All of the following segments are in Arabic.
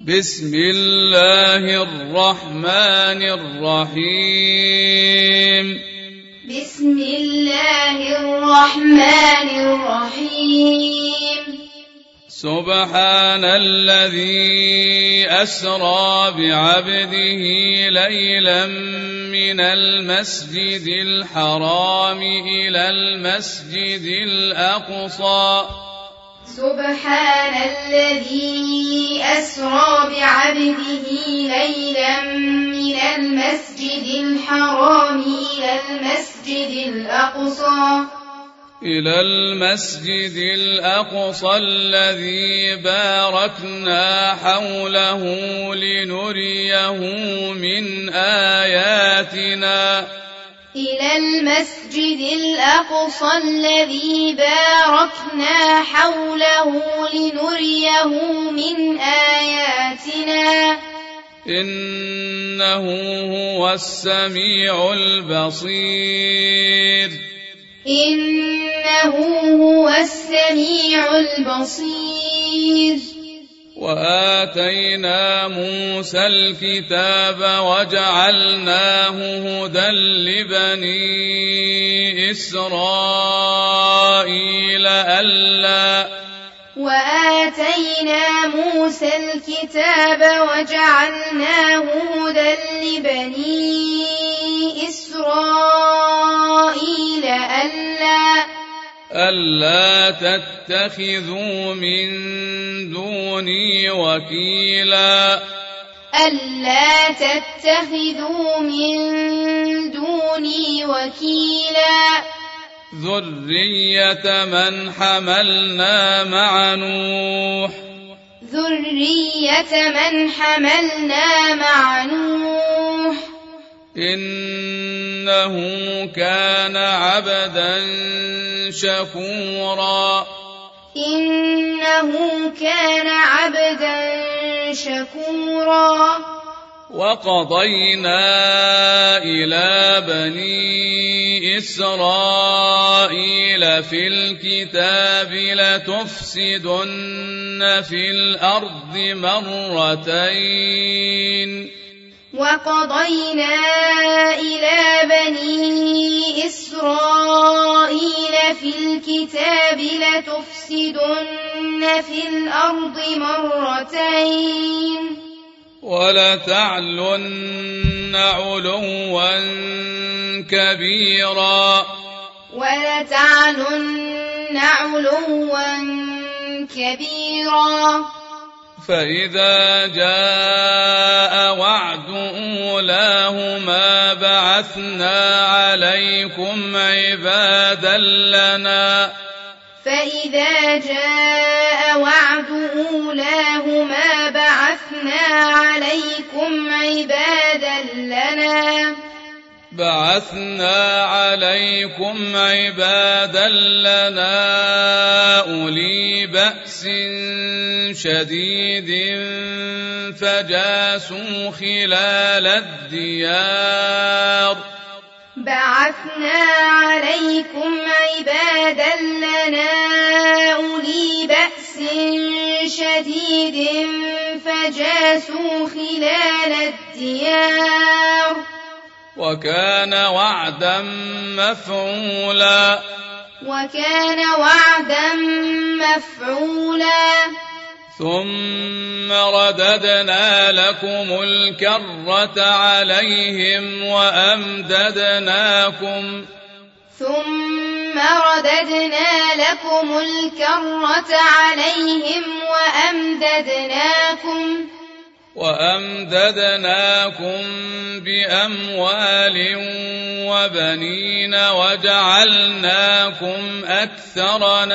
بسم الله الرحمن الرحيم بسم الله الرحمن الرحيم سبحان الذي أسرى بعبده ليلا من المسجد الحرام إلى المسجد الأقصى سبحان الذي أسرى بعبده ليلا من المسجد الحرام إلى المسجد الأقصى الذي باركنا حوله لنريه من آياتنا إلى المسجد الأقصى الذي باركنا حوله لنريه من آياتنا إنه هو السميع البصير إنه هو السميع البصير وآتينا موسى الكتاب وجعلناه هدى لبني إسرائيل وآتينا موسى الكتاب وجعلناه هدى لبني إسرائيل ألا تتخذوا من دوني وكيلا ألا تتخذوا من دوني وكيلا ذرية من حملنا مع نوح إنه كان عبدا شكورا وقضينا إلى بني إسرائيل في الكتاب لتفسدن في الأرض مرتين وقضينا إلى بني إسرائيل في الكتاب لتفسدن في الأرض مرتين ولتعلن علوا كبيرا فإذا جاء وعد أولاهما بعثنا عليكم عبادا لنا أولي بأس شديد فجاسوا خلال الديار وكان وعدا مفعولا ثم رددنا لكم الكرة عليهم وأمددناكم بأموال وبنين وجعلناكم أكثر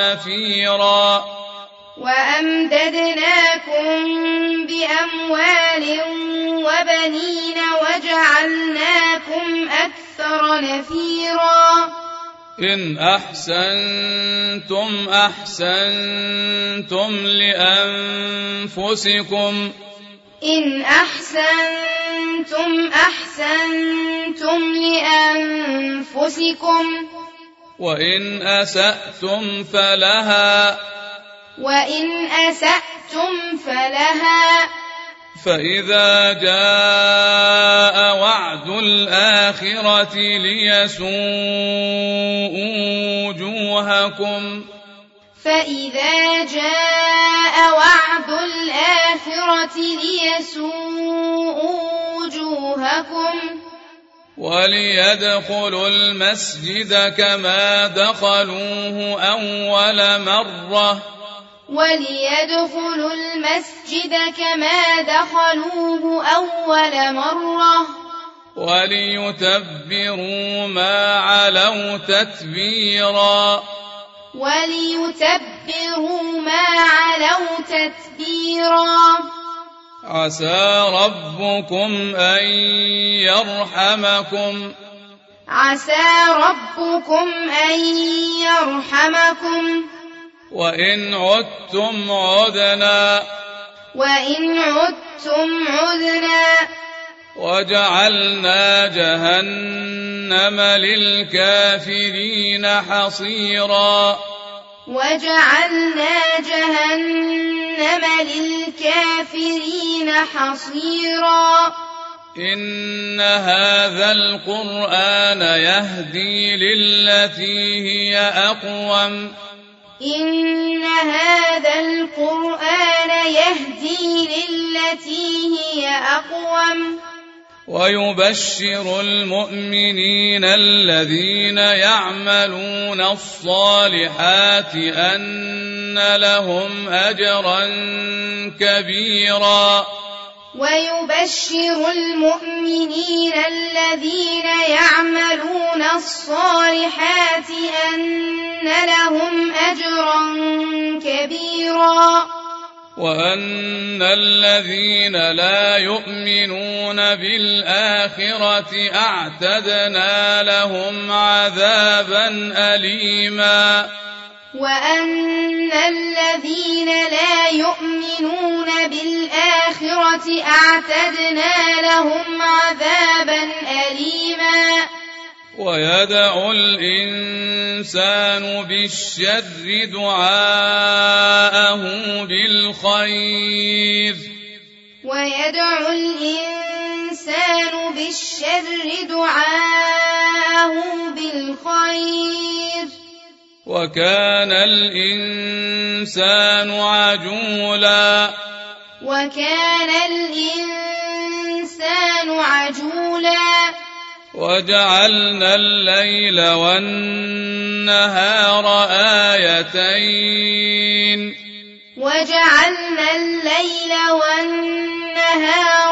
نفيرا إن أحسنتم أحسنتم لأنفسكم وإن أسأتم فلها فإذا جاء وعد الآخرة ليسوءوا وجوهكم فإذا جاء وعد الآخرة ليسوءوا وجوهكم وليدخلوا المسجد كما دخلوه أول مرة وليدخلوا المسجد كما دخلوه أول مرة وليتبروا ما علوا تتبيرا وليتبروا ما علوا تتبيرا عسى ربكم أن يرحمكم عسى ربكم أن يرحمكم وإن عدتم عدنا وإن عدتم عدنا وجعلنا جهنم للكافرين حصيرا وجعلنا جهنم للكافرين حصيرا إن هذا القرآن يهدي للتي هي أقوم إن هذا القرآن يهدي للتي هي أقوم ويبشر المؤمنين الذين يعملون الصالحات أن لهم أجرا كبيرا ويبشر المؤمنين الذين يعملون الصالحات أن لهم أجرا كبيرا وأن الذين لا يؤمنون بالآخرة أعتدنا لهم عذابا أليما وأن الذين لا يؤمنون بالآخرة أعتدنا لهم عذابا أليما ويدعو الإنسان بالشر دعاءه بالخير ويدعو الإنسان بالشر دعاءه بالخير وكان الإنسان عجولا وكان الإنسان عجولا وجعلنا الليل والنهار آيتين وجعلنا الليل والنهار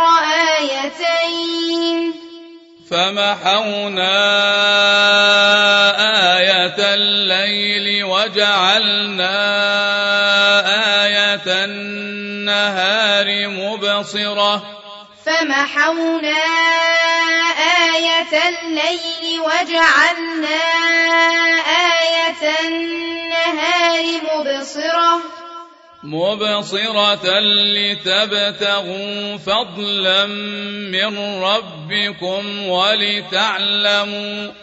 آيتين فمحونا آية الليل وجعلنا آية النهار مبصرة فمحونا آية الليل وجعلنا آية النهار مبصرة لتبتغوا فضلا من ربكم ولتعلموا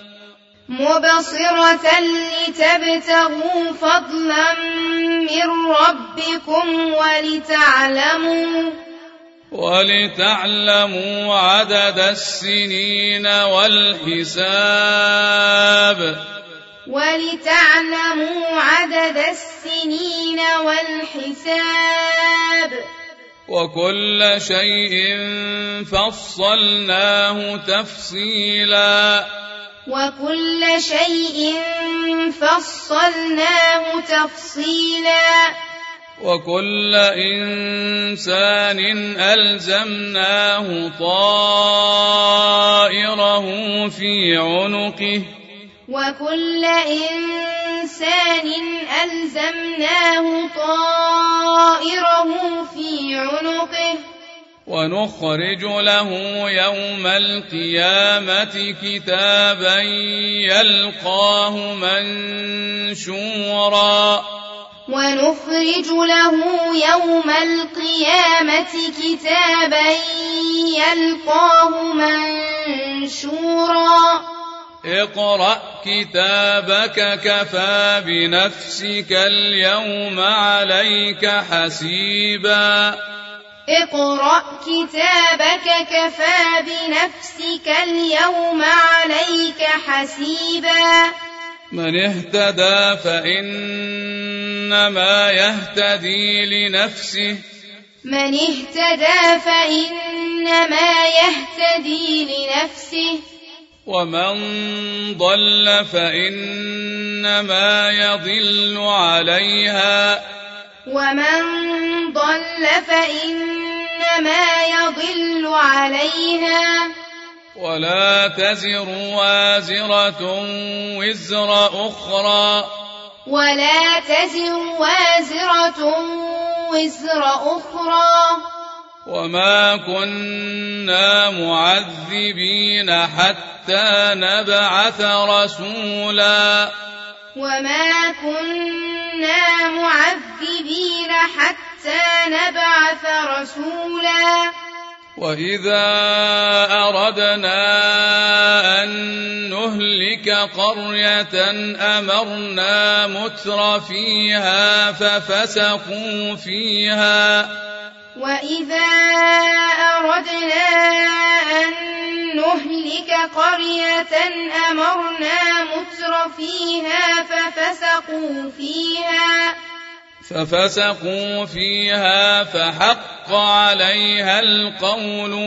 ولتعلموا عدد السنين والحساب وكل شيء فصلناه تفصيلا وكل إنسان ألزمناه طائره في عنقه ونخرج له يوم القيامة كتابا يلقاه منشورا اقرأ كتابك كفى بنفسك اليوم عليك حسيبا اقرأ كتابك كفى بنفسك اليوم عليك حسيبا من اهتدى فإنما يهتدي لنفسه من اهتدى فإنما يهتدي لنفسه ومن ضل فإنما يضل عليها ومن ضل فإنما يضل عليها ولا تزر وازرة وزر أخرى ولا تزر وازرة وزر أخرى وما كنا معذبين حتى نبعث رسولا وما كنا معذبين حتى نبعث رسولا وإذا أردنا أن نهلك قرية أمرنا متر فيها ففسقوا فيها وإذا أردنا أن نهلك قرية أمرنا متر فيها ففسقوا فيها فحق عليها القول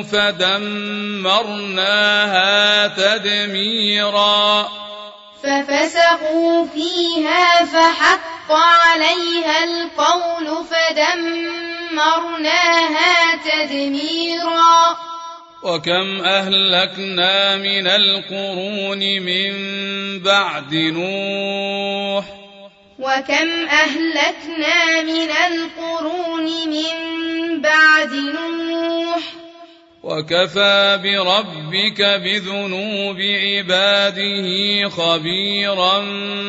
فدمرناها تدميرا ففسقوا فيها فحق عليها القول فدمرناها تدميرا وكم أهلكنا من القرون من بعد نوح وكم أهلكنا من القرون من بعد نوح وكفى بربك بذنوب عباده خبيرا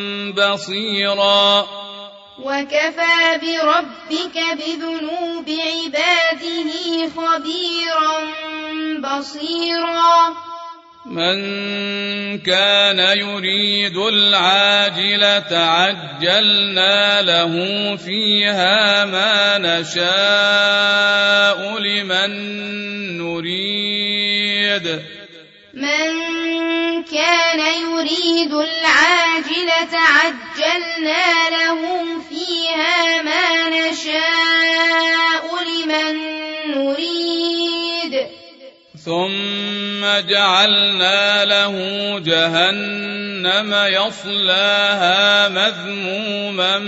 بصيرا وكفى بربك بذنوب عباده خبيرا بصيرا من كان يريد العاجلة عجلنا له فيها ما نشاء لمن نريد من كان يريد العاجلة عجلنا له فيها ما نشاء لمن نريد ثم جعلنا له جهنم يصلاها مذموما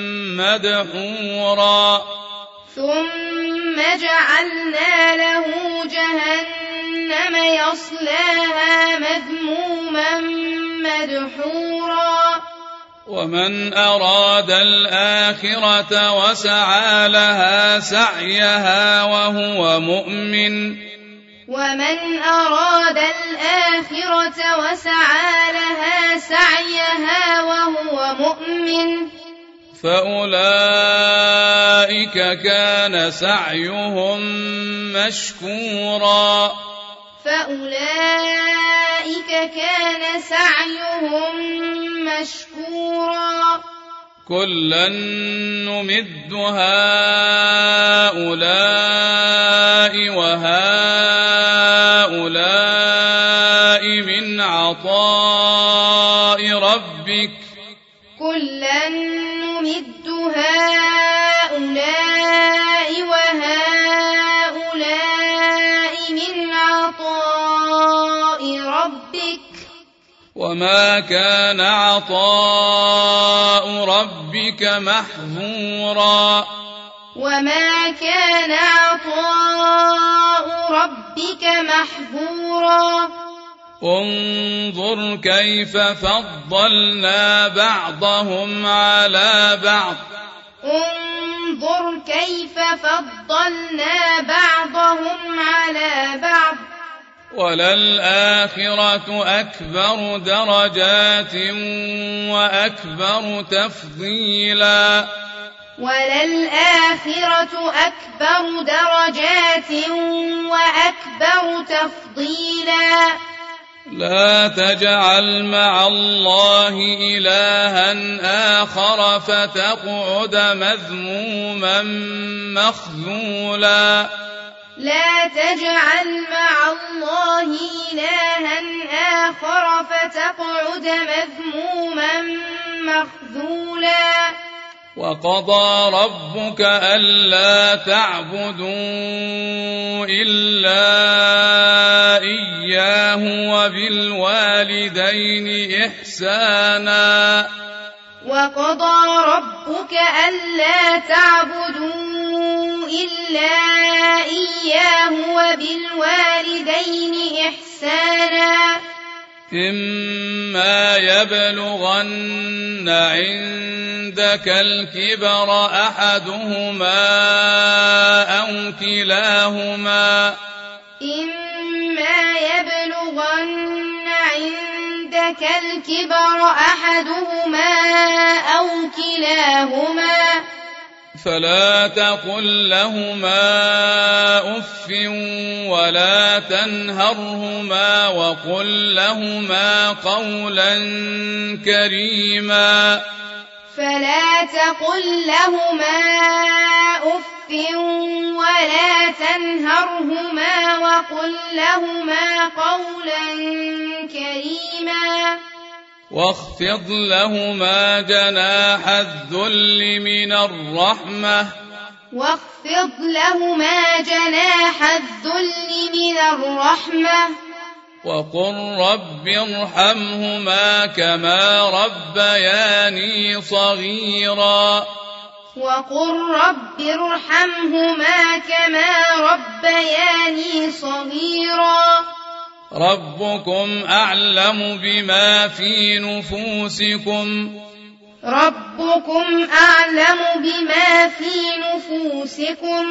مدحورا ثم جعلنا له جهنم يصلاها مذموما مدحورا ومن أراد الآخرة وسعى لها سعيها وهو مؤمن ومن أراد الآخرة وسعى لها سعيها وهو مؤمن فأولئك كان سعيهم مشكورا فأولئك كان سعيهم مشكورا كلا نمد هؤلاء وهؤلاء من عطاء ربك كلا نمد هؤلاء وهؤلاء من عطاء ربك وما كان عطاء ربك محظورا وما كان عطاء ربك محظورا انظر كيف فضلنا بعضهم على بعض انظر كيف فضلنا بعضهم على بعض وللآخرة أكبر درجات وأكبر تفضيلا وللآخرة أكبر درجات وأكبر تفضيلا لا تجعل مع الله إلها آخر فتقعد مذموما مخذولا لا تجعل مع الله إلها آخر فتقعد مذموما مخذولا وقضى ربك ألا تعبدوا إلا إياه وبالوالدين إحسانا وقضى ربك ألا تعبدوا إلا إياه وبالوالدين إحسانا إما يبلغن عندك الكبر أحدهما أو كلاهما إما يبلغن عندك الكبر أحدهما أو كلاهما فلا تقل لهما أف ولا تنهرهما وقل لهما قولا كريما فلا تقل لهما أف ولا تنهرهما وقل لهما قولا كريما واخفض لهما جناح الذل من الرحمة واخفض لهما جناح الذل من الرحمة وقل رب ارحمهما كما ربياني صغيرا وقل رب ارحمهما كما ربياني صغيرا ربكم أعلم بما في نفوسكم ربكم أعلم بما في نفوسكم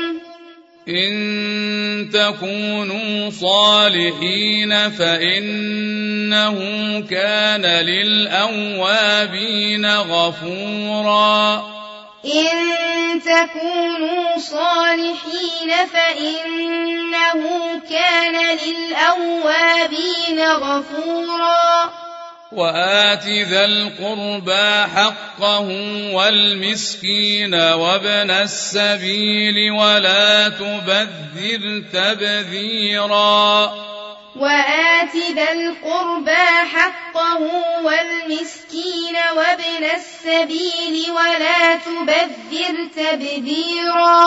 إن تكونوا صالحين فإنه كان للأوابين غفورا إن تكونوا صالحين فإنه كان للأوابين غفورا وآت ذا القربى حقه والمسكين وابن السبيل ولا تبذر تبذيرا وآت ذا القربى حقه والمسكين وابن السبيل ولا تبذر تبذيرا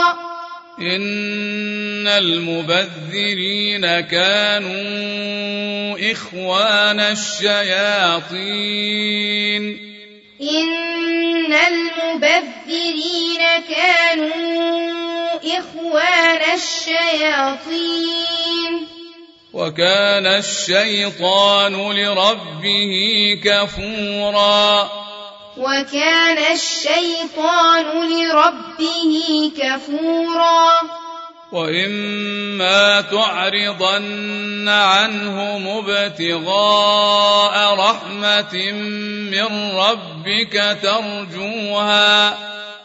إن المبذرين كانوا إخوان الشياطين إن المبذرين كانوا إخوان الشياطين وكان الشيطان لربه كفورا وكان الشيطان لربه كفورا وإما تعرضن عنهم ابتغاء رحمة من ربك ترجوها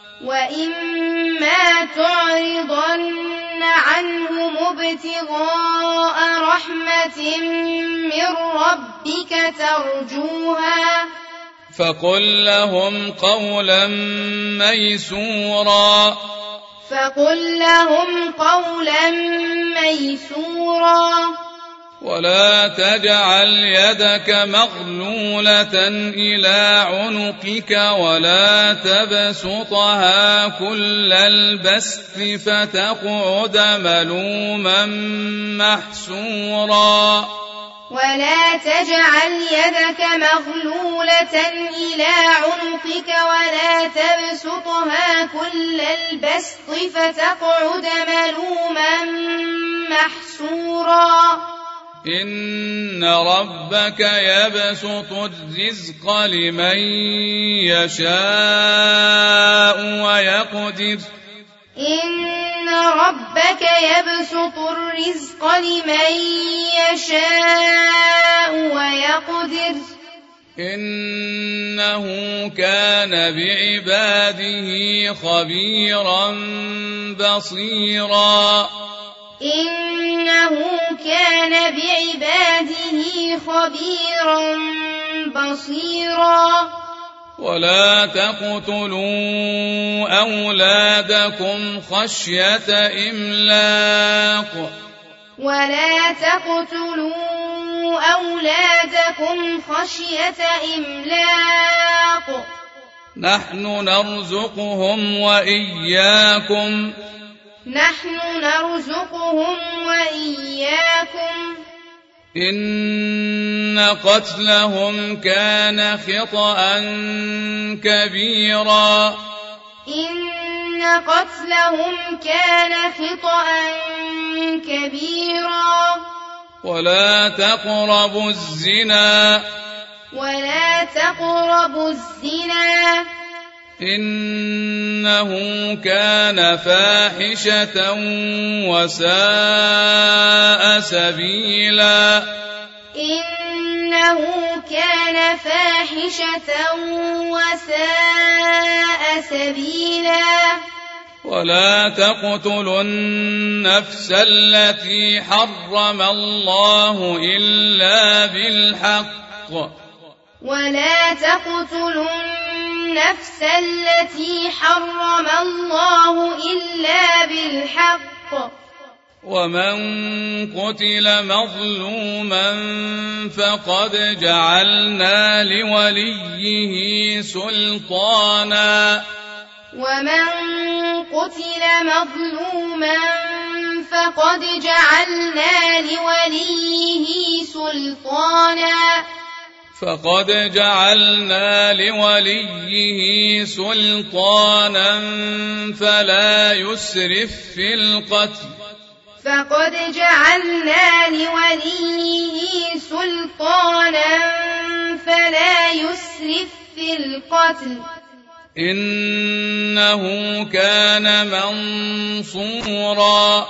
وإما تعرضن عنهم ابتغاء رحمة من ربك ترجوها فقل لهم قولا ميسورا فقل لهم قولا ميسورا ولا تجعل يدك مغلولة إلى عنقك ولا تبسطها كل البسط فتقعد ملوما محسورا ولا تجعل يدك مغلولة إلى عنقك ولا تبسطها كل البسط فتقعد ملوما محسورا إن ربك يبسط الرزق لمن يشاء ويقدر إن ربك يبسط الرزق لمن يشاء ويقدر إنه كان بعباده خبيرا بصيرا إنه كان بعباده خبيرا بصيرا ولا تقتلوا أولادكم خشية إملاق ولا تقتلوا أولادكم خشية إملاق نحن نرزقهم وإياكم نحن نرزقهم وإياكم إن قتلهم كان خطأ كبيرا إن قتلهم كان خطأ كبيرا ولا تقربوا الزنا ولا تقربوا الزنا إنه كان فاحشة وساء سبيلا إنه كان فاحشة وساء سبيلا ولا تقتلوا النفس التي حرم الله إلا بالحق ولا تقتلوا النفس التي حرم الله إلا بالحق ومن قتل مظلوما فقد جعلنا لوليه سلطانا ومن قتل مظلوما فقد جعلنا لوليه سلطانا فلا يسرف في القتل إنه كان منصورا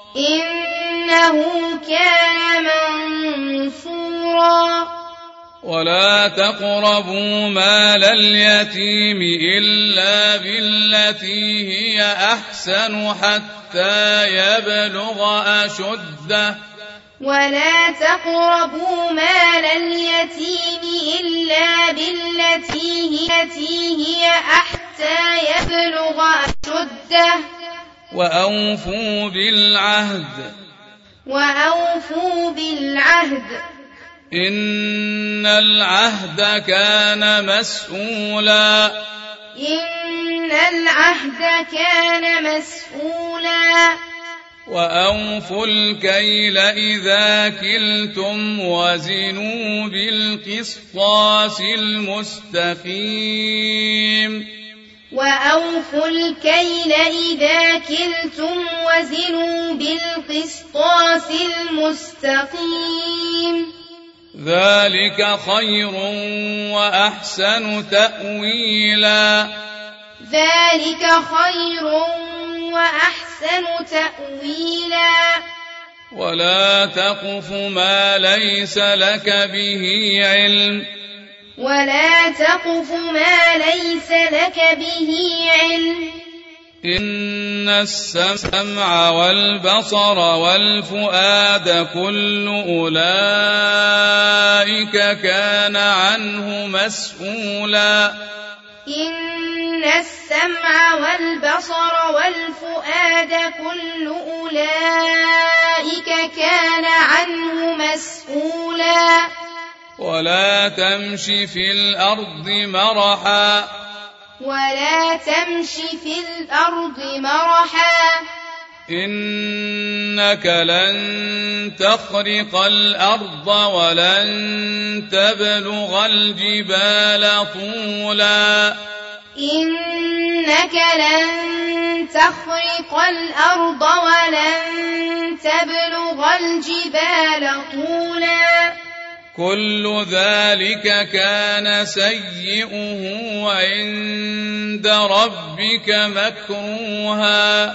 ولا تقربوا مال اليتيم إلا بالتي هي أحسن حتى يبلغ أشده ولا تقربوا مال اليتيم إلا بالتي هي حتى يبلغ أشده وأوفوا بالعهد إن العهد كان مسؤولا وأوفوا الكيل إذا كلتم وزنوا بالقسطاس المستقيم وأوفوا الكيل إذا كلتم وزنوا بالقسطاس المستقيم ذلك خير وأحسن تأويلا ولا تقف ما ليس لك به علم إن السمع والبصر والفؤاد كل أولئك كان عنه مسؤولا إن السمع والبصر والفؤاد كل أولئك كان عنه مسؤولا ولا تمش في الأرض مرحا إنك لن تخرق الأرض ولن تبلغ الجبال طولا كل ذلك كان سيئه عند ربك مكروها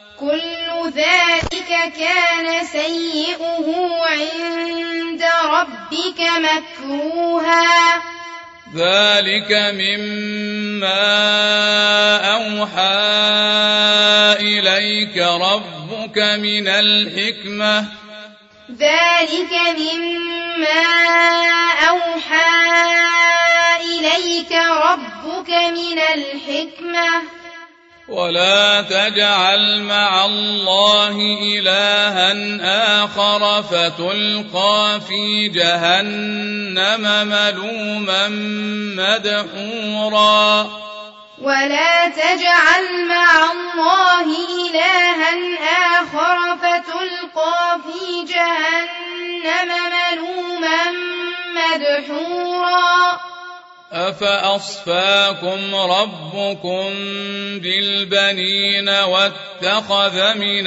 ذلك مما أوحى إليك ربك من الحكمة إليك ربك من الحكمة ولا تجعل مع الله إلها آخر فتلقى في جهنم ملوما مدحورا ولا تجعل مع الله إلها آخر فتلقى في جهنم ملوما مدحورا أفأصفاكم ربكم بالبنين واتخذ من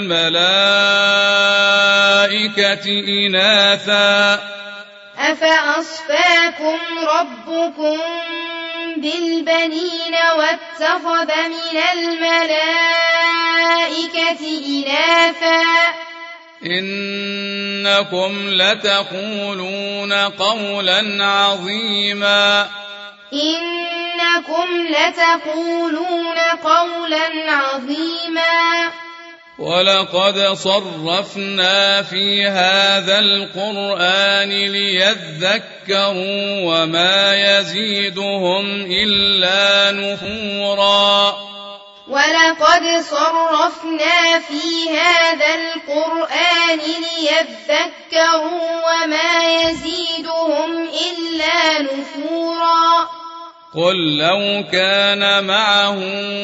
الملائكة إناثا أفأصفاكم ربكم بالبنين واتخذ من الملائكة إناثا إنكم لتقولون قولا عظيما إنكم لتقولون قولا عظيما ولقد صرفنا في هذا القرآن ليذكروا وما يزيدهم إلا نفورا ولقد صرفنا في هذا القرآن ليذكروا وما يزيدهم إلا نفورا قل لو كان معه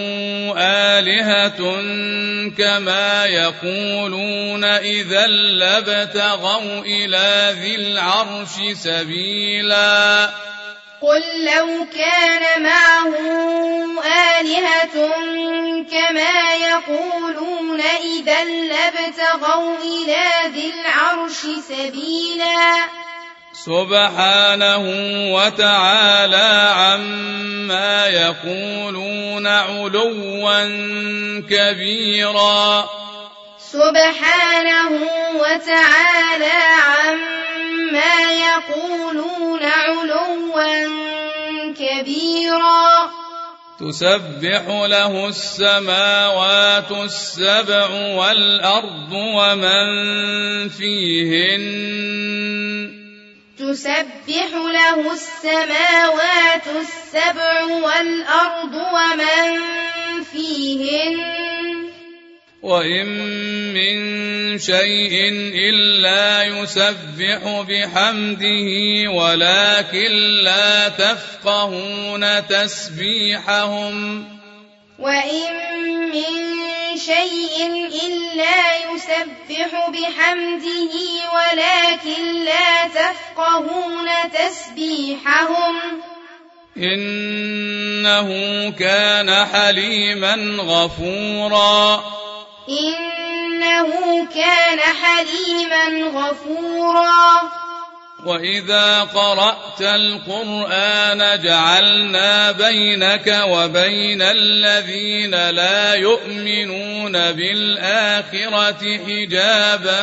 آلهة كما يقولون إذا لابتغوا إلى ذي العرش سبيلا قل لو كان معه آلهة كما يقولون إذا لابتغوا إلى ذي العرش سبيلا سبحانه وتعالى عما يقولون علوا كبيرا سبحانه وتعالى عما يقولون علوا كبيرا تسبح له السماوات السبع والأرض ومن فيهن تسبح له السماوات السبع والأرض ومن فيهن وإن من شيء إلا يسبح بحمده ولكن لا تفقهون تسبيحهم وإن من شيء إلا يسبح بحمده ولكن لا تفقهون تسبيحهم إنه كان حليما غفورا إنه كان حليما غفورا وإذا قرأت القرآن جعلنا بينك وبين الذين لا يؤمنون بالآخرة حجابا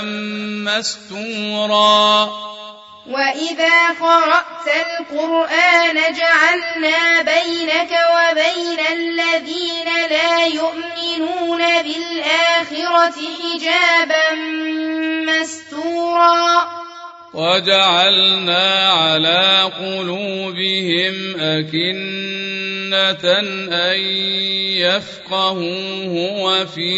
مستورا وإذا قرأت القرآن جعلنا بينك وبين الذين لا يؤمنون بالآخرة حجابا مستورا وجعلنا على قلوبهم أكنة أن يفقهوه وفي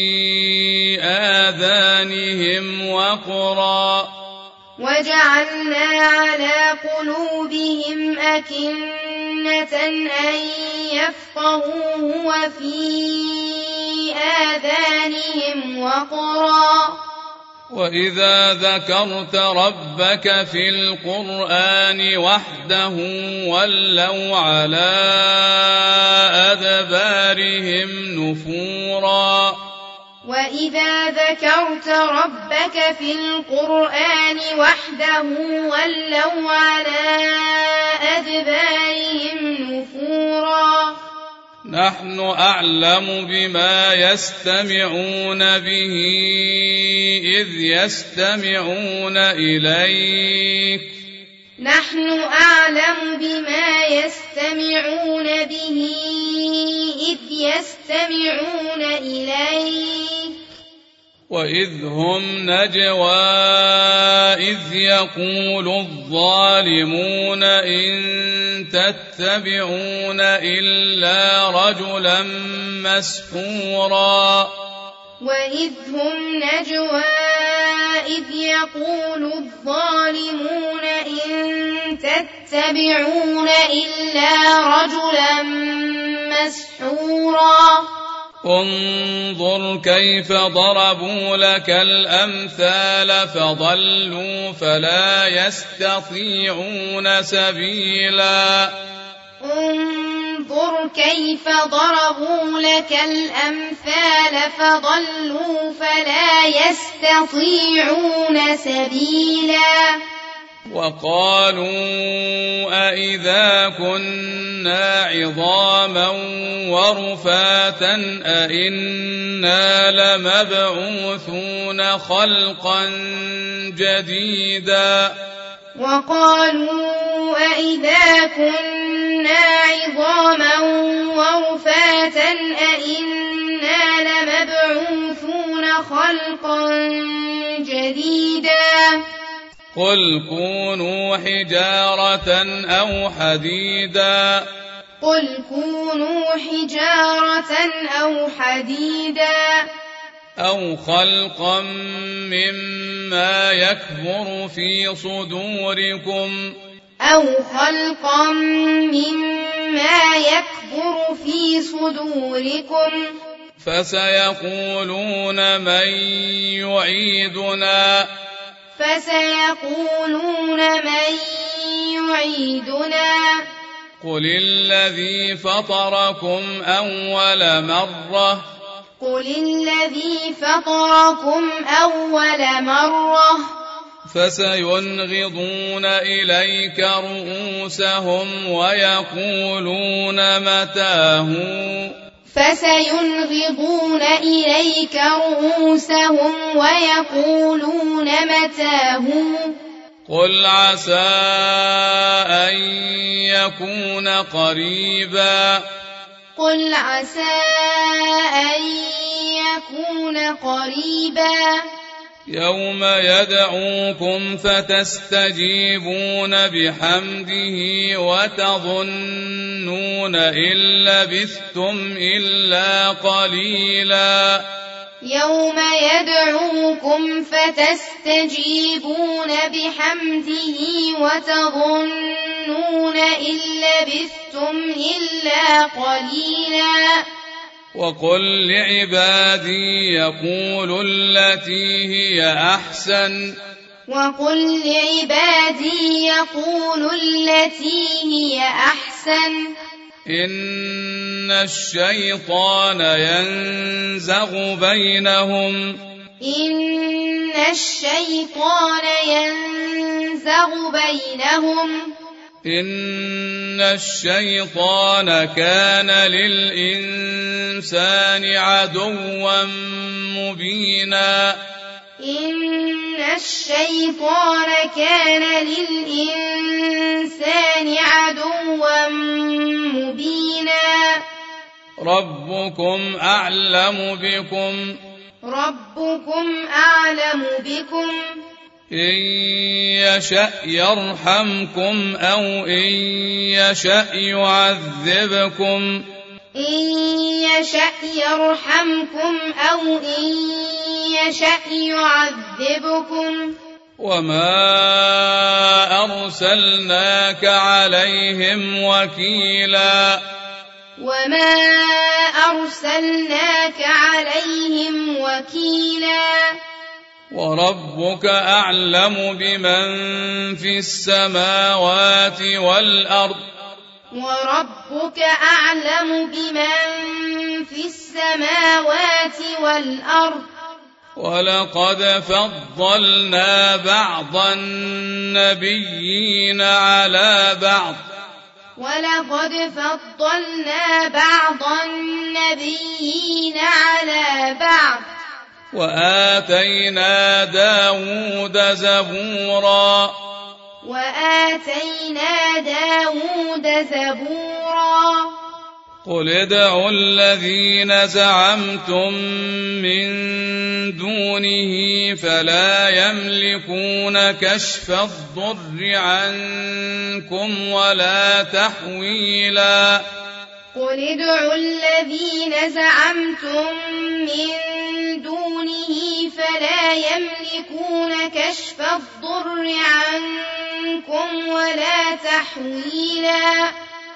آذانهم وقرا وجعلنا على قلوبهم أكنة أن يفقهوه وفي آذانهم وقرا وإذا ذكرت ربك في القرآن وحده ولوا على أدبارهم نفورا وإذا ذكرت ربك في القرآن وحده ولوا على أدبارهم نفورا نحن أعلم بما يستمعون به إذ يستمعون إليك نحن أعلم بما يستمعون به إذ يستمعون إليك وإذ هم نجوى إذ يقول الظالمون إن تتبعون إلا رجلا مسحورا وإذ هم نجوى إذ يقول الظالمون إن تتبعون إلا رجلا مسحورا انظر كيف ضربوا لك الأمثال فضلوا فلا يستطيعون سبيلا انظر كيف ضربوا لك الأمثال فضلوا فلا يستطيعون سبيلا وقالوا أإذا كنا عظاما ورفاتا أإنا لمبعوثون خلقا جديدا وقالوا أإذا كنا عظاما ورفاتا أإنا لمبعوثون خلقا جديدا قل كونوا حجارة أو حديدا قل كونوا حجارة أو حديدا أو خلقا مما يكبر في صدوركم أو خلقا مما يكبر في صدوركم فسيقولون من يعيدنا قل الذي فطركم أول مرة فسينغضون إليك رؤوسهم ويقولون متاه قل عسى أن يكون قريبا يوم يدعوكم فتستجيبون بحمده وتظنون إن لبثتم إلا قليلا يوم يدعوكم فتستجيبون بحمده وتظنون إن لبثتم إلا قليلا وقل لعبادي يقولوا التي هي أحسن إن الشيطان ينزغ بينهم إن الشيطان كان للإنسان عدوا مبينا ربكم أعلم بكم إن يشأ يرحمكم أو إن يشأ يعذبكم وما أرسلناك عليهم وكيلا وربك أعلم بمن في السماوات والأرض ولقد فضلنا بعض النبيين على بعض وآتينا داود زبورا قل ادعوا الذين زعمتم من دونه فلا يملكون كشف الضر عنكم ولا تحويلا. قل ادعوا الذين زعمتم من دونه فلا يملكون كشف الضر عنكم ولا تحويلا.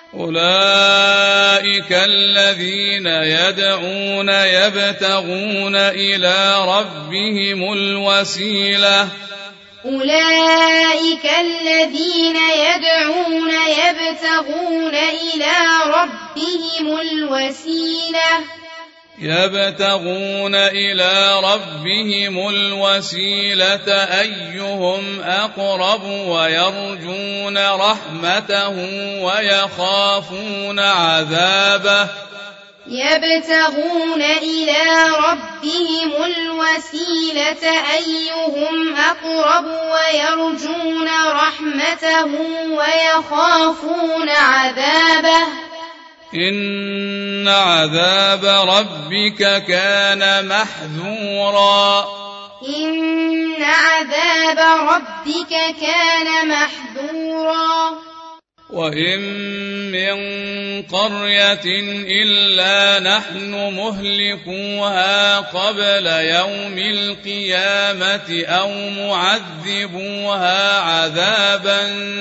أولئك الذين يدعون يبتغون إلى ربهم الوسيلة. أولئك الذين يدعون يبتغون إلى ربهم الوسيلة. يبتغون إلى ربهم الوسيلة أيهم أقرب ويرجون رحمته ويخافون عذابه. يبتغون إلى ربهم الوسيلة أيهم أقرب ويرجون رحمته ويخافون عذابه. إن عذاب ربك كان محذورا. إن عذاب ربك كان محذورا. وإن من قرية إلا نحن مهلكوها قبل يوم القيامة أو معذبوها عذابا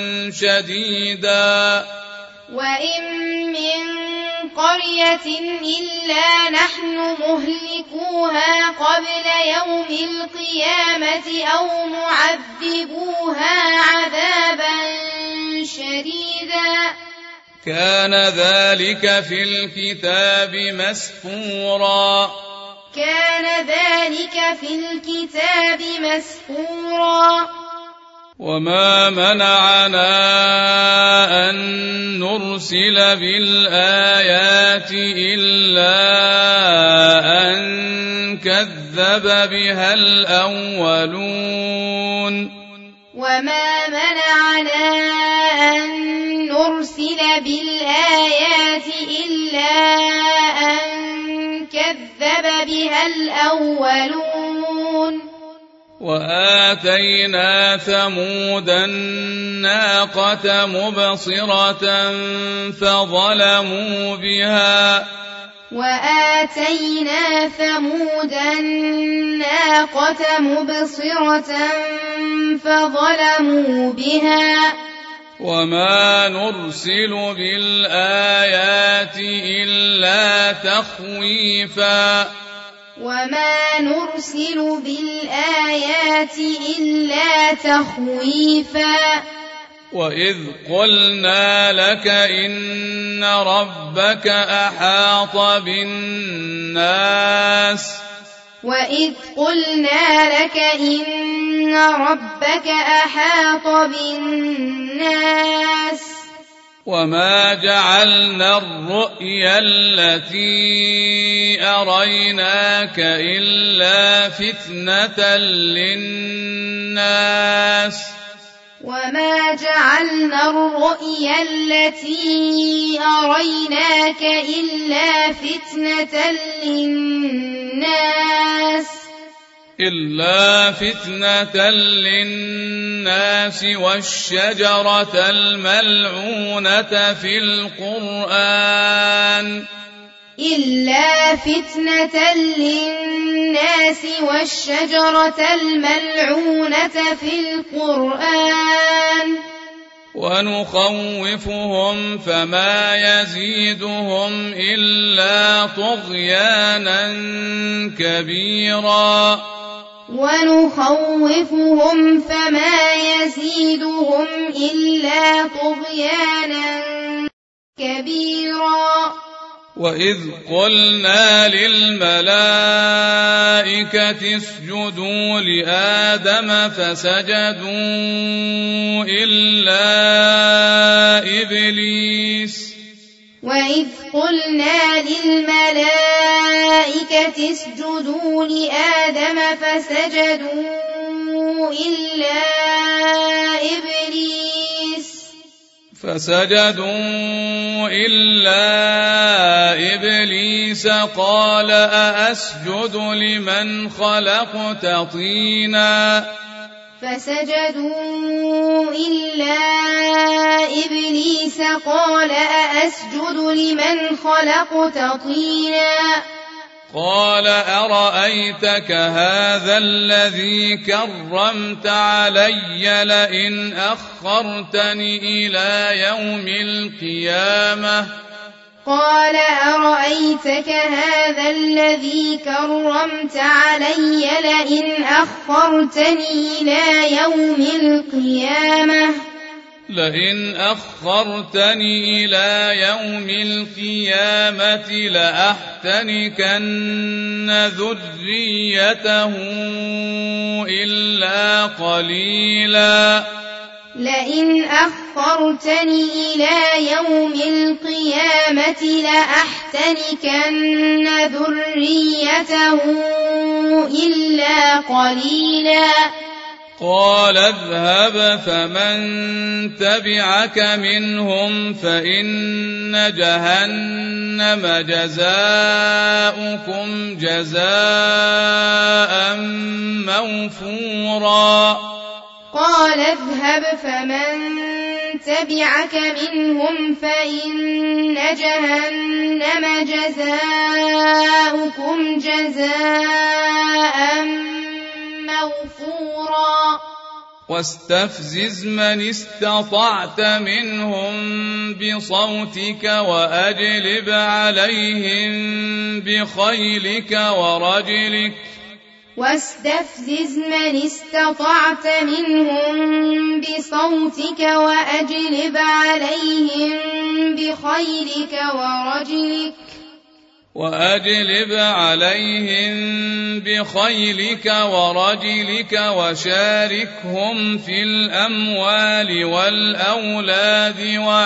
شديدا. وإن من قرية إلا نحن مهلكوها قبل يوم القيامة أو معذبوها عذابا شديدا. كان ذلك في الكتاب مسطورا. كان ذلك في الكتاب مسطورا. وما منعنا أن نرسل بالآيات إلا أن كذب بها الأولون. وما منعنا أن نرسل بالآيات إلا أن كذب بها الأولون. وآتينا ثمود الناقة مبصرة فظلموا بها. وآتينا ثمود الناقة مبصرة فظلموا بها. وما نرسل بالآيات إلا تخويفا. وما نرسل بالآيات إلا تخويفا. وإذ قلنا لك إن ربك أحاط بالناس. وإذ قلنا لك إن ربك أحاط بالناس. وما جعلنا الرؤيا التي أريناك إلا فتنة للناس. وما جعلنا الرؤيا التي أريناك إلا فتنة للناس والشجرة الملعونة في القرآن. إلا فتنة للناس والشجرة الملعونة في القرآن. ونخوفهم فما يزيدهم إلا طغيانا كبيرا. ونخوفهم فما يزيدهم إلا طغيانا كبيرا. وإذ قلنا للملائكة اسجدوا لآدم فسجدوا إلا إبليس. وإذ قلنا للملائكة اسجدوا لآدم فسجدوا إلا إبليس إبليس قال أأسجد لمن خلقت طينا فسجدوا إلا إبليس قال أأسجد لمن خلقت طينا قال أرأيتك هذا الذي كرمت علي لئن أخرتني إلى يوم القيامة قال أرأيتك هذا الذي كرمت علي لئن أخرتني إلى يوم القيامة لأحتنكن ذريته إلا قليلا لئن أخرتني إلى يوم القيامة لأحتنكن ذريته إلا قليلا قال اذهب فمن تبعك منهم فإن جهنم جزاؤكم جزاء موفورا قال اذهب فمن تبعك منهم فإن جهنم جزاؤكم جزاء موفورا واستفزز من استطعت منهم بصوتك وأجلب عليهم بخيلك ورجلك واستفزز من استطعت منهم بصوتك وأجلب عليهم بخيلك ورجلك وشاركهم في الأموال والأولاد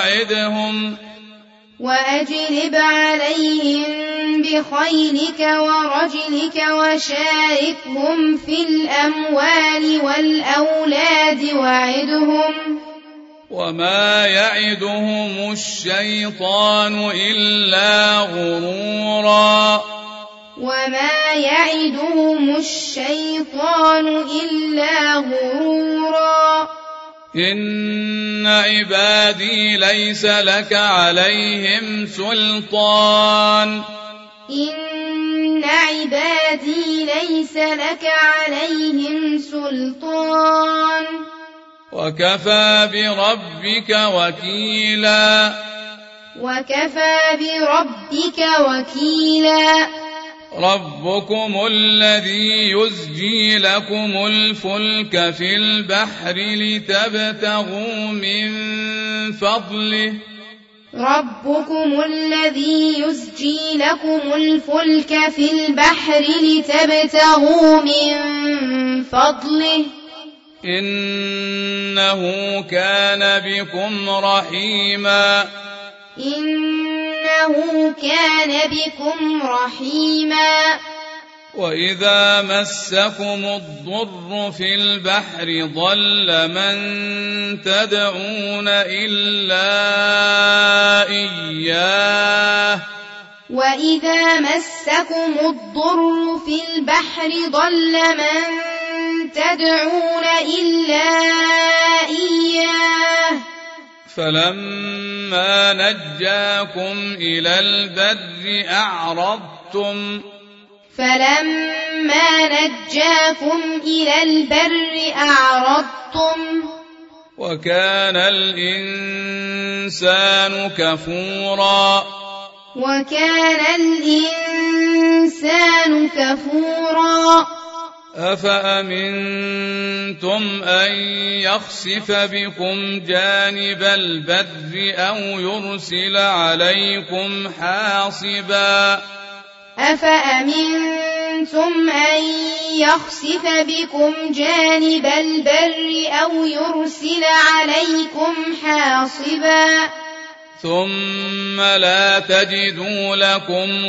وعدهم وما يعدهم الشيطان إلا غرورا إن عبادي ليس لك عليهم سلطان وكفى بربك وكيلا ربكم الذي يزجي لكم الفلك في البحر لتبتغوا من فضله إنه كان بكم رحيما وإذا مسكم الضر في البحر ضل من تدعون إلا إياه فلما نجاكم إلى البر أعرضتم وكان الإنسان كفورا أفأمنتم أن يخسف بكم جانب البر أو يرسل عليكم حاصبا ثم لا تجدوا لكم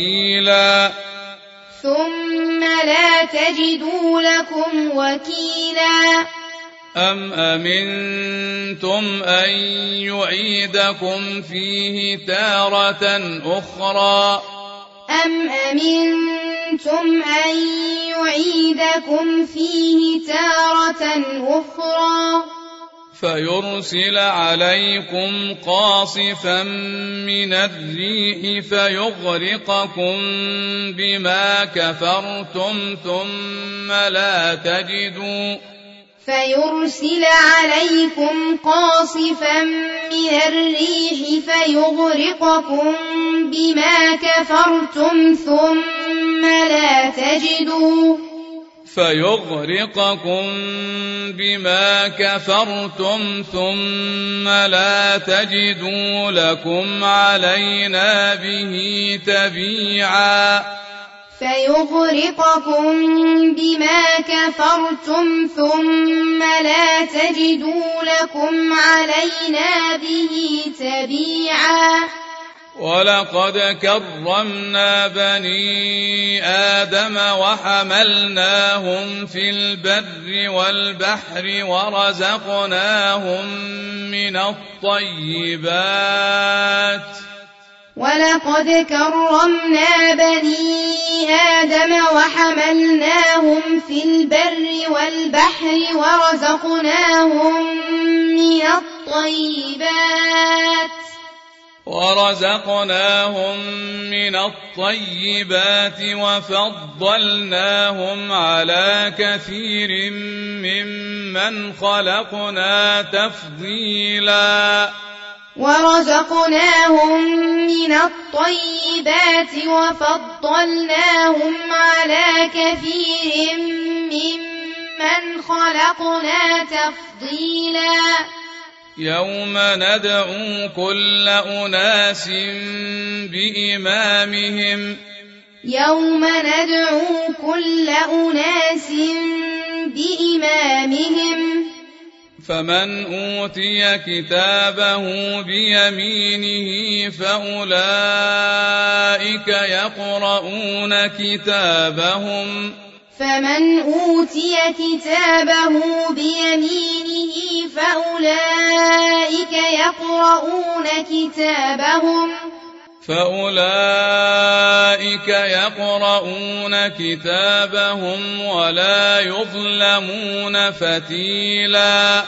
وكيلا أم أمنتم أن يعيدكم فيه تارة أخرى أم أمنتم أن يعيدكم فيه تارة أخرى فيرسل عليكم قاصفا من الريح فيغرقكم بما كفرتم ثم لا تجدوا فيرسل عليكم قاصفا من الريح فيغرقكم بما كفرتم ثم لا تجدوا لكم علينا به تبيعا ولقد كرمنا بني آدم وحملناهم في البر والبحر ورزقناهم من الطيبات وفضلناهم على كثير ممن خلقنا تفضيلا يوم ندعو كل أناس بإمامهم فمن أوتي كتابه بيمينه فأولئك يقرؤون كتابهم ولا يظلمون فتيلا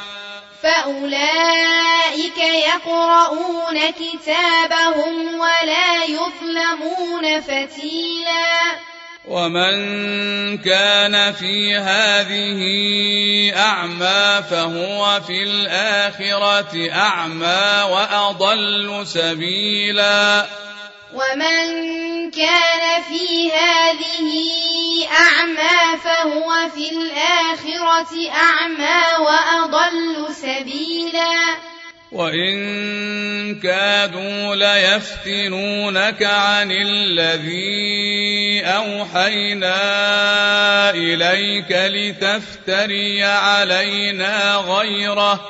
ومن كان في هذه أعمى فهو في الآخرة أعمى وأضل سبيلا وإن كادوا ليفتنونك عن الذي أوحينا إليك لتفتري علينا غيره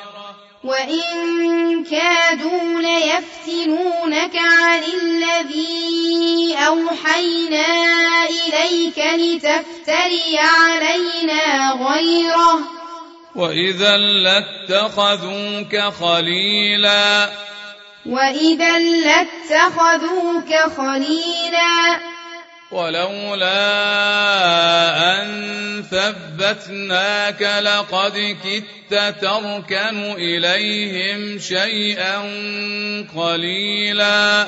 وإذا لاتخذوك خليلا ولولا أن ثبتناك لقد كدت تركن إليهم شيئا قليلا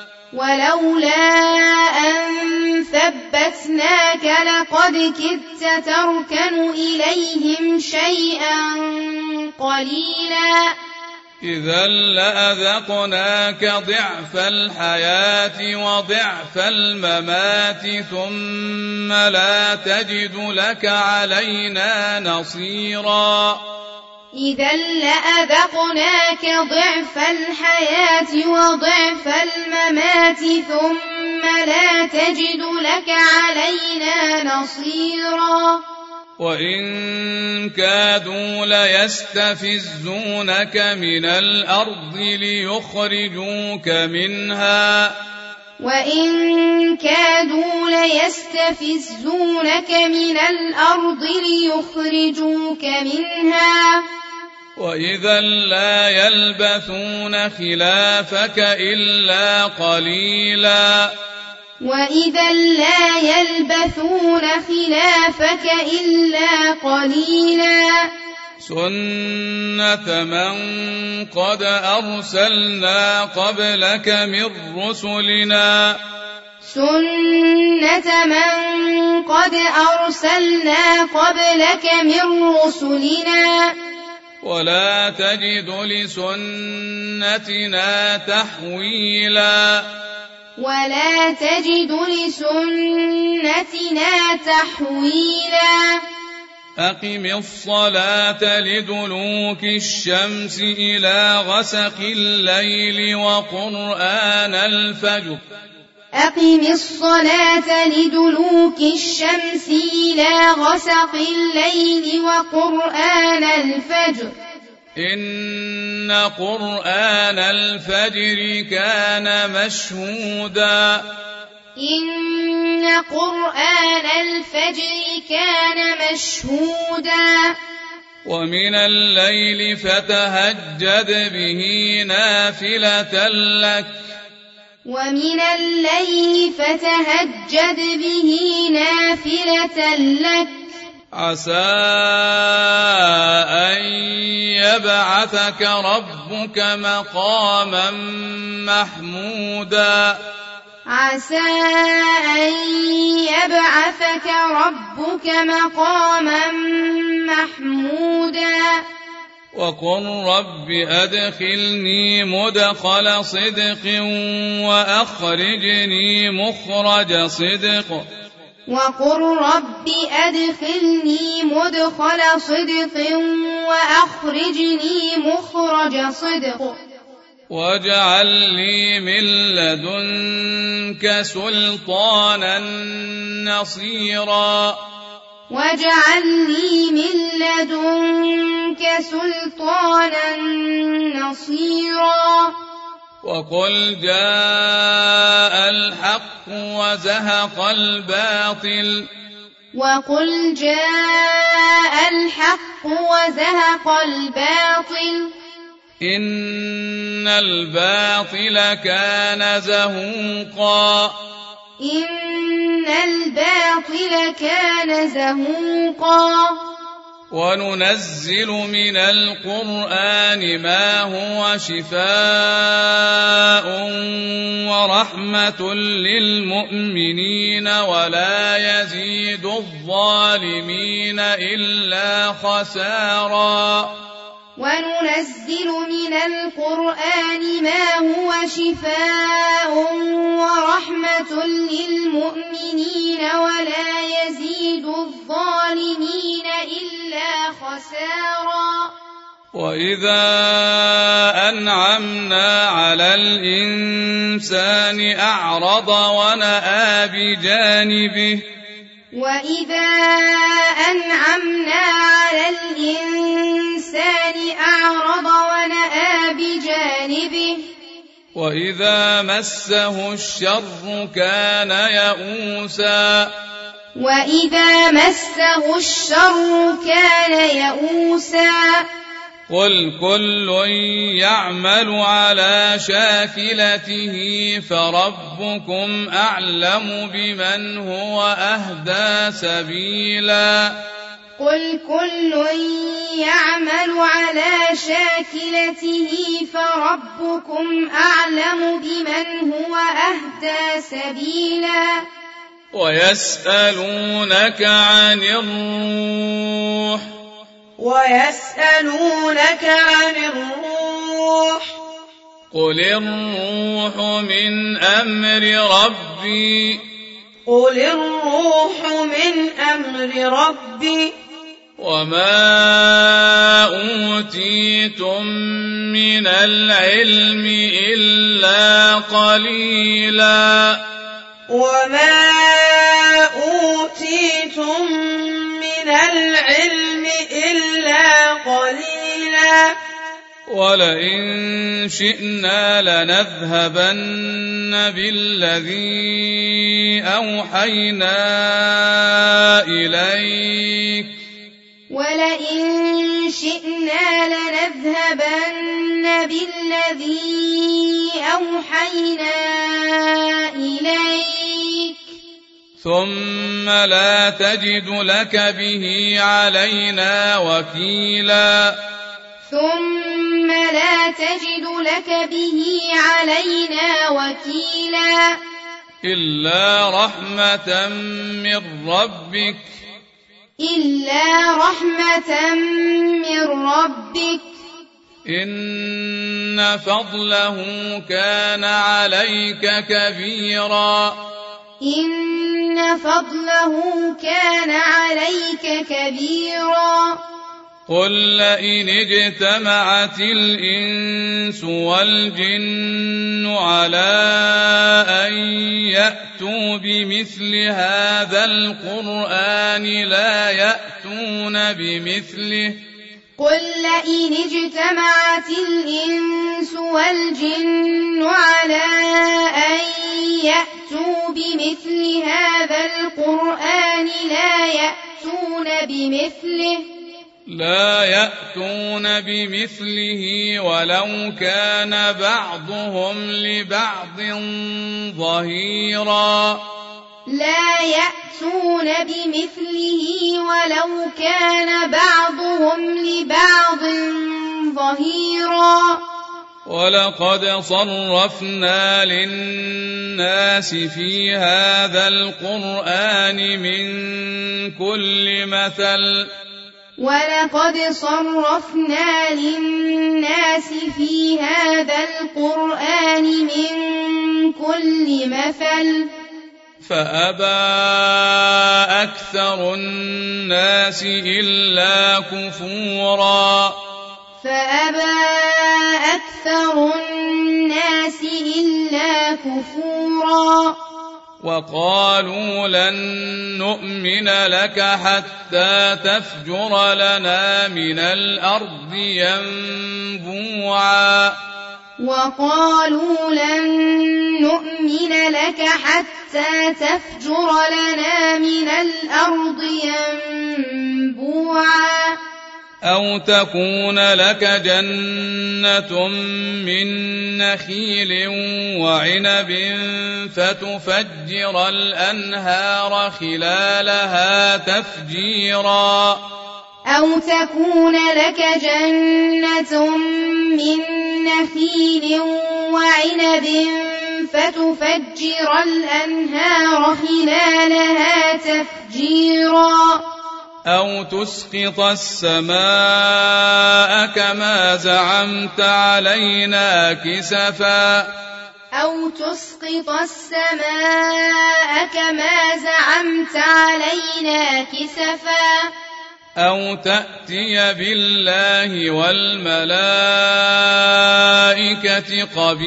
إذا لأذقناك ضعف الحياة وضعف الممات ثم لا تجد لك علينا نصيرا وإن كادوا ليستفزونك من الأرض ليخرجوك منها وإذا لا يلبثون خلافك إلا قليلا وإذا لا يلبثون خلافك إلا قليلا سنة من قد أرسلنا قبلك من رسلنا سنة من قد أرسلنا قبلك من رسلنا ولا تجد لسنتنا تحويلا ولا تجد لسنتنا تحويلا أقم الصلاة لدلوك الشمس إلى غسق الليل وقرآن الفجر أقم الصلاة لدلوك الشمس إلى غسق الليل وقرآن الفجر إن قرآن الفجر كان مشهودا إن قرآن الفجر كان مشهودا ومن الليل فتهجد به نافلة لك ومن الليل فتهجد به نافلة لك عسى أن يبعثك ربك مقاما محمودا عسى أن يبعثك ربك مقاما محمودا وقل رب أدخلني مدخل صدق وأخرجني مخرج صدق وقل رب أدخلني مدخل صدق وأخرجني مخرج صدق واجعل لي من لدنك سلطانا نصيرا واجعل لي من لدنك سلطانا نصيرا وقل جاء الحق وزهق الباطل وقل جاء الحق وزهق الباطل إن الباطل كان زهوقا إن الباطل كان زهوقا وننزل من القرآن ما هو شفاء ورحمة للمؤمنين ولا يزيد الظالمين إلا خسارا وننزل من القرآن ما هو شفاء ورحمة للمؤمنين ولا يزيد الظالمين إلا خسارا وإذا أنعمنا على الإنسان أعرض ونأى بجانبه وإذا أنعمنا على الإنسان أعرض ونأى بجانبه وإذا مسه الشر كان يئوسا وإذا مسه الشر كان يئوسا قل كل يعمل على شاكلته فربكم أعلم بمن هو أهدى سبيلا قل كل يعمل على شاكلته فربكم أعلم بمن هو أهدى سبيلا ويسألونك عن الروح قل الروح من أمر ربي وما أوتيتم من العلم إلا قليلا ولئن شئنا لنذهبن بالذي أوحينا إليك ثم لا تجد لك به علينا وكيلا ثم لا تجد لك به علينا وكيلا إلا رحمة من ربك إن فضله كان عليك كبيرا قل لئن اجتمعت الإنس والجن على أن يأتوا بمثل هذا القرآن لا يأتون بمثله قل لئن اجتمعت الإنس والجن على أن يأتوا بمثل هذا القرآن لا يأتون بمثله ولو كان بعضهم لبعض ظهيرا ولقد صرفنا للناس في هذا القرآن من كل مثل فأبى أكثر الناس إلا كفورا وقالوا لن نؤمن لك حتى تفجر لنا من الأرض ينبوعا أو تكون لك جنة من نخيل وعنب فتفجر الأنهار خلالها تفجيرا أو تسقط السماء كما زعمت علينا كسفا أو تأتي بالله والملائكة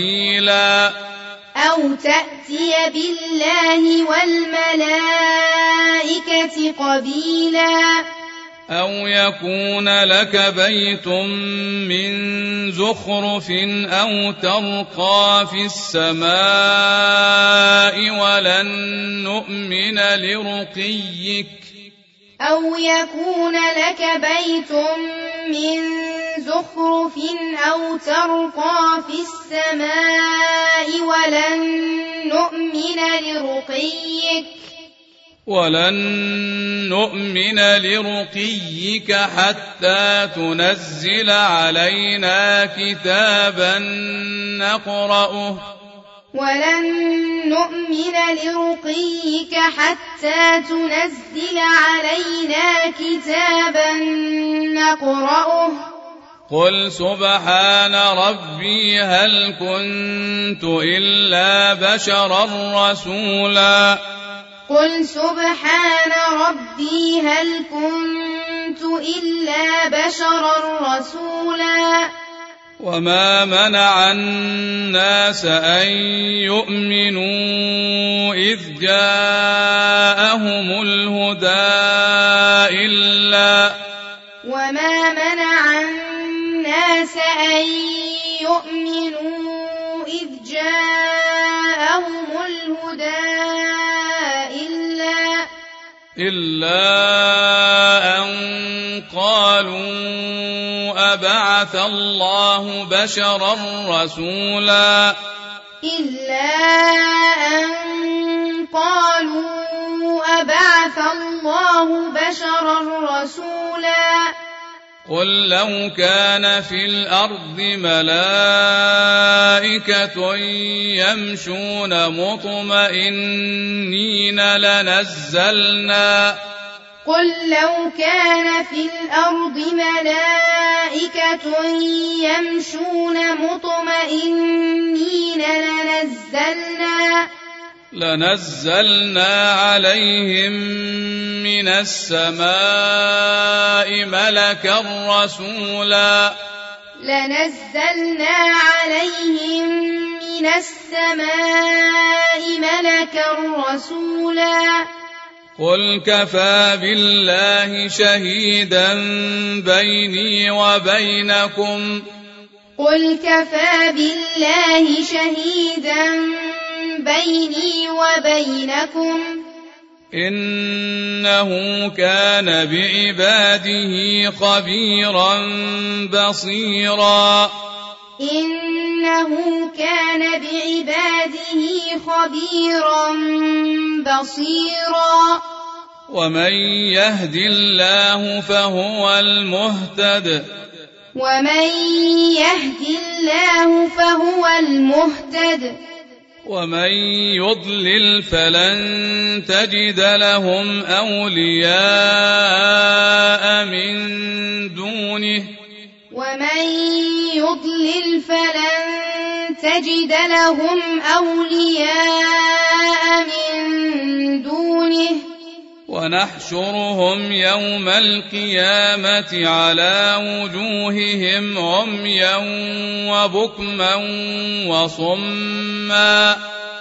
قبيلا أو يكون لك بيت من زخرف أو ترقى في السماء ولن نؤمن لرقيك حتى تنزل علينا كتابا نقرأه قل سبحان ربي هل كنت إلا بشرا رسولا وما منع الناس أن يؤمنوا إذ جاءهم الهدى إلا أن قالوا أبعث الله بشرا رسولا أبعث الله بشرا رسولا قل لو كان في الأرض ملائكة يمشون مطمئنين قل لو كان في الأرض ملائكة يمشون مطمئنين لنزلنا عليهم من السماء ملكا رسولا قل كفى بالله شهيدا بيني وبينكم إنه كان بعباده خبيرا بصيرا ومن يهد الله فهو المهتد ومن يضلل فلن تجد لهم أولياء من دونه ونحشرهم يوم القيامة على وجوههم عميا وبكما وصما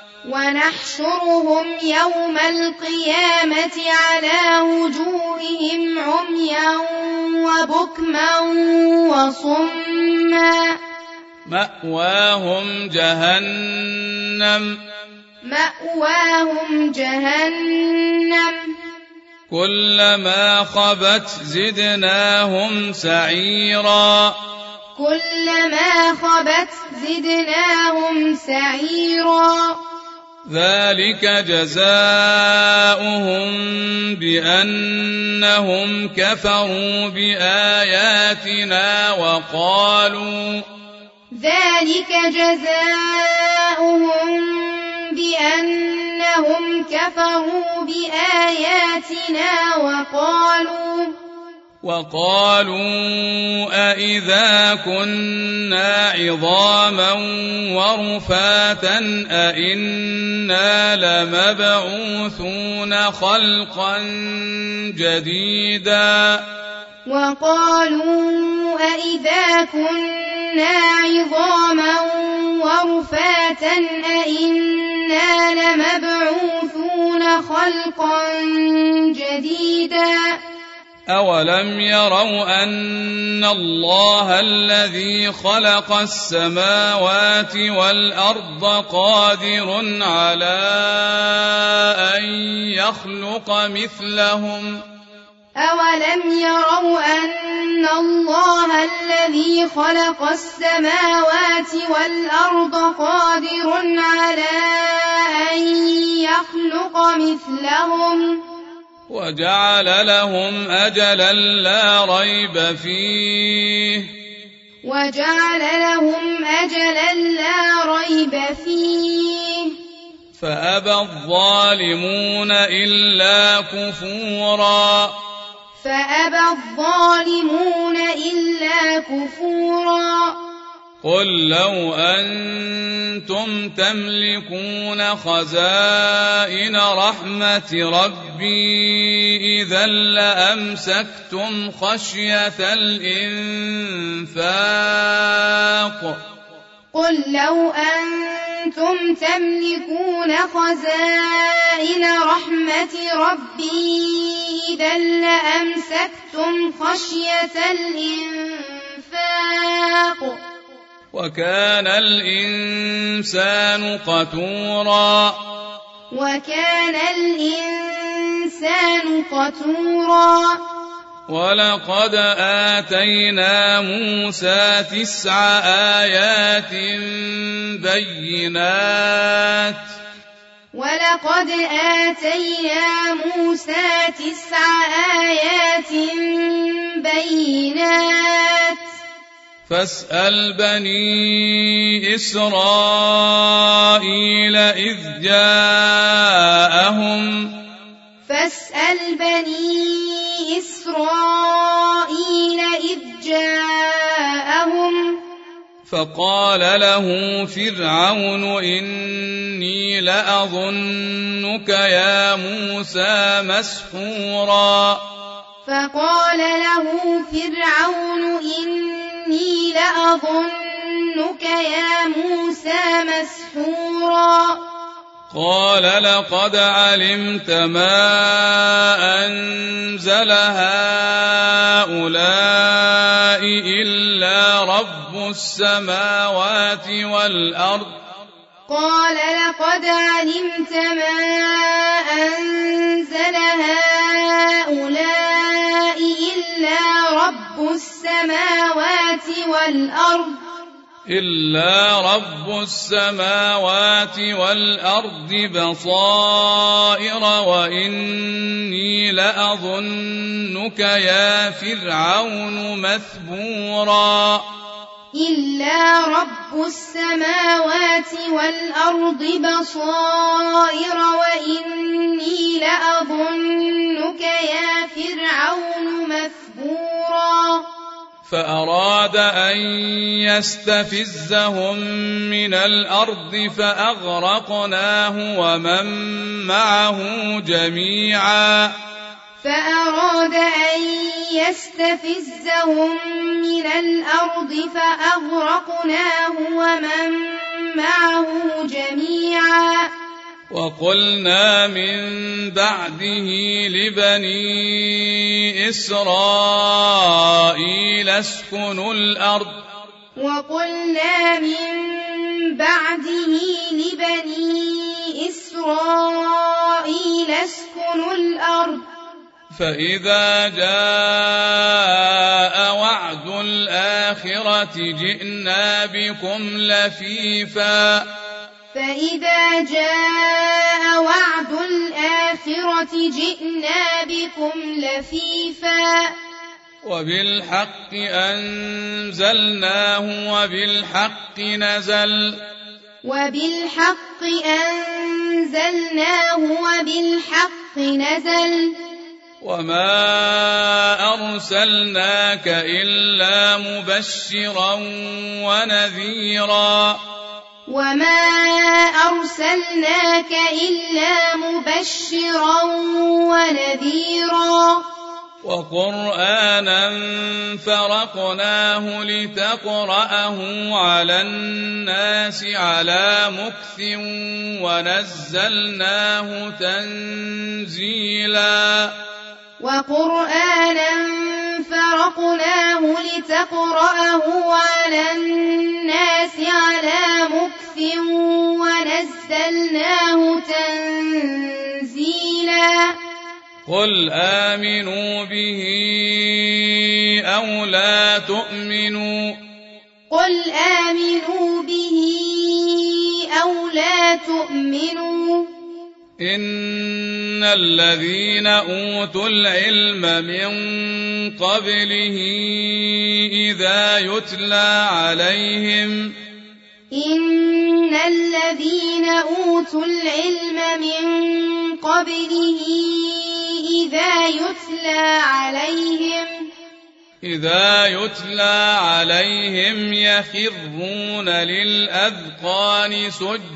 مأواهم جهنم كلما خبت زدناهم سعيرا ذلك جزاؤهم بأنهم كفروا بآياتنا وقالوا أإذا كنا عظاما ورفاتا أإنا لمبعوثون خلقا جديدا أولم يروا أن الله الذي خلق السماوات والأرض قادر على أن يخلق مثلهم وجعل لهم أجلا لا ريب فيه فأبى الظالمون إلا كفورا قل لو أنتم تملكون خزائن رحمة ربي إذا لأمسكتم خشية الإنفاق وكان الإنسان قتورا ولقد آتينا موسى 9 آيات بينات ولقد آتينا موسى 9 آيات بينات فاسأل بني إسرائيل إذ جاءهم فقال له فرعون إني لأظنك يا موسى مسحورا فقال له فرعون إني لأظنك يا موسى مسحورا قال لقد علمت ما أنزل هؤلاء إلا رب السماوات والأرض قال لقد علمت ما أنزل هؤلاء إلا رب السماوات والأرض بصائر وإني لأظنك يا فرعون مثبورا إلا رب السماوات والأرض بصائر وإني لأظنك يا فرعون مثبورا فأراد أن يستفزهم من الأرض فأغرقناه ومن معه جميعا وقلنا من بعده لبني إسرائيل اسكنوا الأرض فإذا جاء وعد الآخرة جئنا بكم لفيفا وبالحق أنزلناه وبالحق نزل وما أرسلناك إلا مبشرا ونذيرا وقرآنا فرقناه لتقرأه على الناس على مكث ونزلناه تنزيلا قل آمنوا به أو لا تؤمنوا إن الذين أوتوا العلم من قبله إذا يتلى عليهم يخرون للأذقان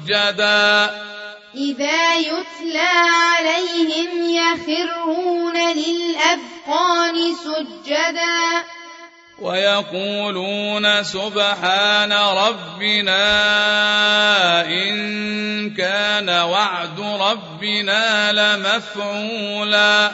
سجدا ويقولون سبحان ربنا إن كان وعد ربنا لمفعولا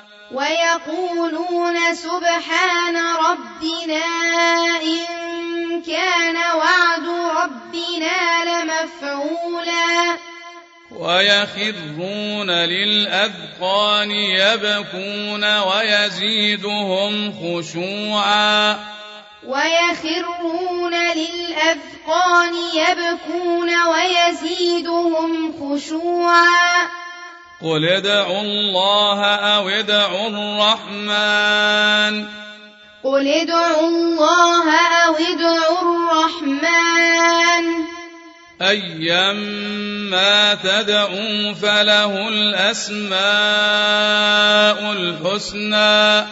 ويخرون للأذقان يبكون ويزيدهم خشوعا ويخرون للأذقان يبكون ويزيدهم خشوعا قل ادعوا الله أو ادعوا الرحمن قل ادعوا الله أو ادعوا الرحمن أيما تدعوا فله الأسماء الحسنى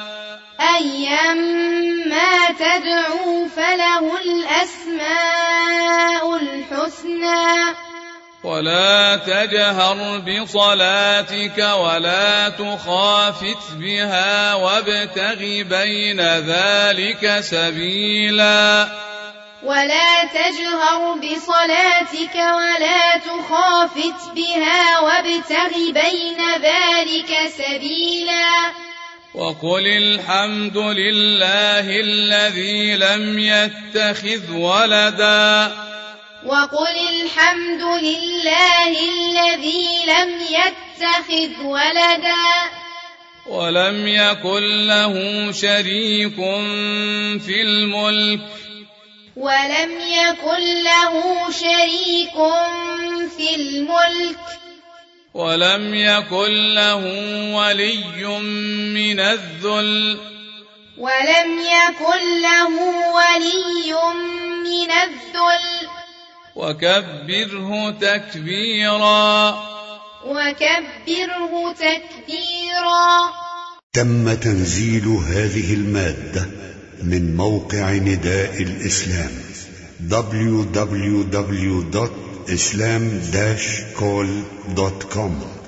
أيما تدعوا فله الأسماء الحسنى ولا تجهر بصلاتك ولا تخافت بها وابتغ بين ذلك سبيلا ولا تجهر بصلاتك ولا تخافت بها وابتغ بين ذلك سبيلا وقل الحمد لله الذي لم يتخذ ولدا وقل الحمد لله الذي لم يتخذ ولدا ولم يكن له شريك في الملك ولم يكن له شريك في الملك ولم يكن له ولي من الذل ولم يكن له ولي من الذل وكبره تكبيرا وكبره تكبيرا. تم تنزيل هذه المادة من موقع نداء الإسلام www.islam-call.com